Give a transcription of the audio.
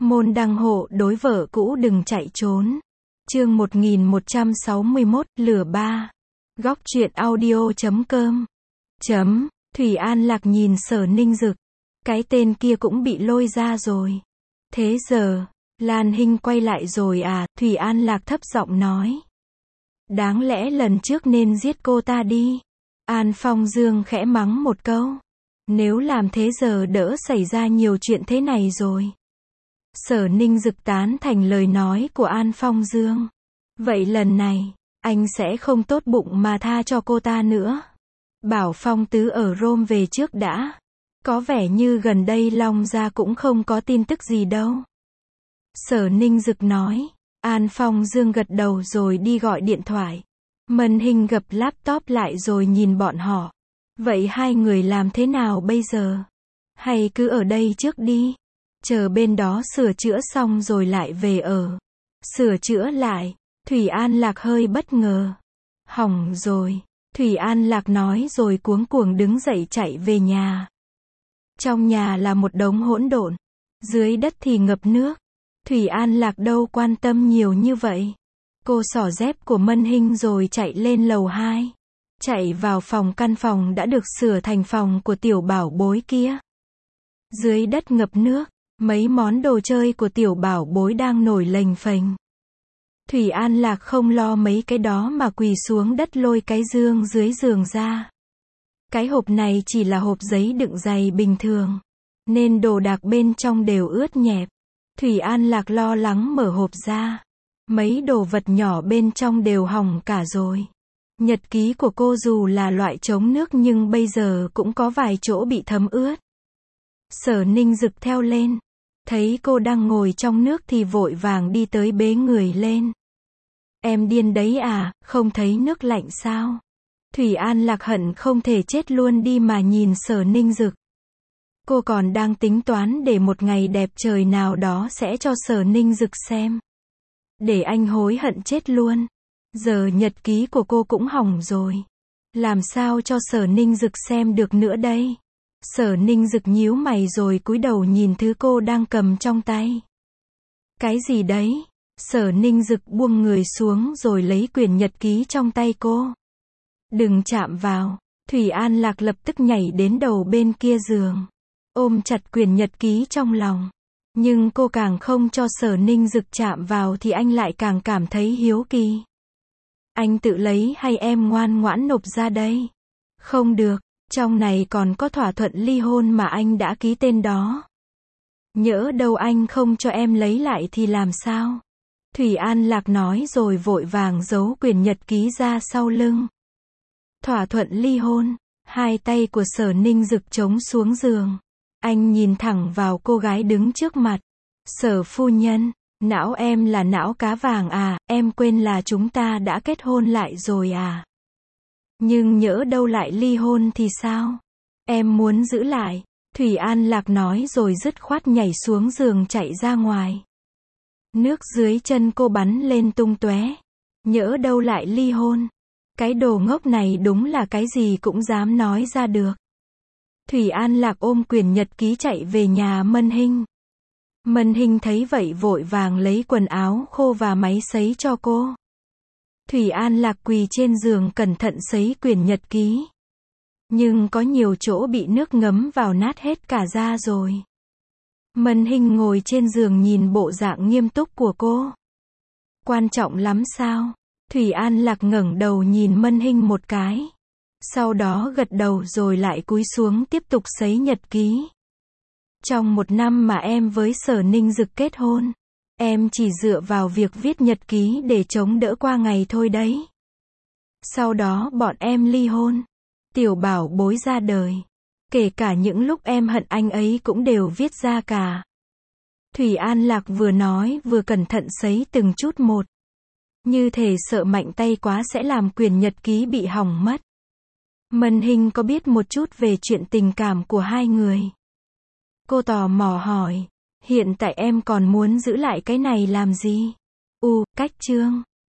Môn đăng hộ đối vợ cũ đừng chạy trốn. Chương 1161, lửa ba. Góc truyện audio.com. Thủy An Lạc nhìn Sở Ninh Dực. Cái tên kia cũng bị lôi ra rồi. Thế giờ, Lan Hinh quay lại rồi à, Thủy An Lạc thấp giọng nói. Đáng lẽ lần trước nên giết cô ta đi. An Phong Dương khẽ mắng một câu. Nếu làm thế giờ đỡ xảy ra nhiều chuyện thế này rồi. Sở Ninh Dực tán thành lời nói của An Phong Dương. Vậy lần này, anh sẽ không tốt bụng mà tha cho cô ta nữa. Bảo Phong Tứ ở Rome về trước đã. Có vẻ như gần đây Long Gia cũng không có tin tức gì đâu. Sở Ninh Dực nói. An Phong Dương gật đầu rồi đi gọi điện thoại. Mân Hinh gập laptop lại rồi nhìn bọn họ. Vậy hai người làm thế nào bây giờ? Hay cứ ở đây trước đi. Chờ bên đó sửa chữa xong rồi lại về ở. Sửa chữa lại. Thủy An Lạc hơi bất ngờ. Hỏng rồi. Thủy An Lạc nói rồi cuống cuồng đứng dậy chạy về nhà. Trong nhà là một đống hỗn độn. Dưới đất thì ngập nước. Thủy An Lạc đâu quan tâm nhiều như vậy. Cô xỏ dép của Mân Hinh rồi chạy lên lầu 2. Chạy vào căn phòng đã được sửa thành phòng của tiểu bảo bối kia. Dưới đất ngập nước. Mấy món đồ chơi của tiểu bảo bối đang nổi lềnh phềnh. Thủy An Lạc không lo mấy cái đó mà quỳ xuống đất lôi cái dương dưới giường ra. Cái hộp này chỉ là hộp giấy đựng giày bình thường. Nên đồ đạc bên trong đều ướt nhẹp. Thủy An Lạc lo lắng mở hộp ra. Mấy đồ vật nhỏ bên trong đều hỏng cả rồi. Nhật ký của cô dù là loại chống nước nhưng bây giờ cũng có vài chỗ bị thấm ướt. Sở Ninh Dực theo lên. Thấy cô đang ngồi trong nước thì vội vàng đi tới bế người lên. Em điên đấy à, không thấy nước lạnh sao? Thủy An Lạc hận không thể chết luôn đi mà nhìn Sở Ninh Dực. Cô còn đang tính toán để một ngày đẹp trời nào đó sẽ cho Sở Ninh Dực xem. Để anh hối hận chết luôn. Giờ nhật ký của cô cũng hỏng rồi. Làm sao cho Sở Ninh Dực xem được nữa đây? Sở Ninh Dực nhíu mày rồi cúi đầu nhìn thứ cô đang cầm trong tay. Cái gì đấy? Sở Ninh Dực buông người xuống rồi lấy quyển nhật ký trong tay cô. Đừng chạm vào. Thủy An Lạc lập tức nhảy đến đầu bên kia giường. Ôm chặt quyển nhật ký trong lòng. Nhưng cô càng không cho Sở Ninh Dực chạm vào thì anh lại càng cảm thấy hiếu kỳ. Anh tự lấy hay em ngoan ngoãn nộp ra đây? Không được. Trong này còn có thỏa thuận ly hôn mà anh đã ký tên đó. Nhỡ đâu anh không cho em lấy lại thì làm sao? Thủy An Lạc nói rồi vội vàng giấu quyển nhật ký ra sau lưng. Thỏa thuận ly hôn. Hai tay của Sở Ninh Dực chống xuống giường. Anh nhìn thẳng vào cô gái đứng trước mặt. Sở phu nhân, não em là não cá vàng à, em quên là chúng ta đã kết hôn lại rồi à? Nhưng nhỡ đâu lại ly hôn thì sao? Em muốn giữ lại. Thủy An Lạc nói rồi dứt khoát nhảy xuống giường chạy ra ngoài. Nước dưới chân cô bắn lên tung tóe. Nhỡ đâu lại ly hôn. Cái đồ ngốc này đúng là cái gì cũng dám nói ra được. Thủy An Lạc ôm quyển nhật ký chạy về nhà Mân Hinh. Mân Hinh thấy vậy vội vàng lấy quần áo khô và máy sấy cho cô. Thủy An Lạc quỳ trên giường cẩn thận sấy quyển nhật ký. Nhưng có nhiều chỗ bị nước ngấm vào nát hết cả da rồi. Mân Hinh ngồi trên giường nhìn bộ dạng nghiêm túc của cô. Quan trọng lắm sao? Thủy An Lạc ngẩng đầu nhìn Mân Hinh một cái. Sau đó gật đầu rồi lại cúi xuống tiếp tục sấy nhật ký. Trong 1 năm mà em với Sở Ninh Dực kết hôn, em chỉ dựa vào việc viết nhật ký để chống đỡ qua ngày thôi đấy. Sau đó bọn em ly hôn. Tiểu bảo bối ra đời. Kể cả những lúc em hận anh ấy cũng đều viết ra cả. Thủy An Lạc vừa nói vừa cẩn thận sấy từng chút một. Như thể sợ mạnh tay quá sẽ làm quyển nhật ký bị hỏng mất. Mân Hinh có biết một chút về chuyện tình cảm của hai người. Cô tò mò hỏi. Hiện tại em còn muốn giữ lại cái này làm gì? Cách chương.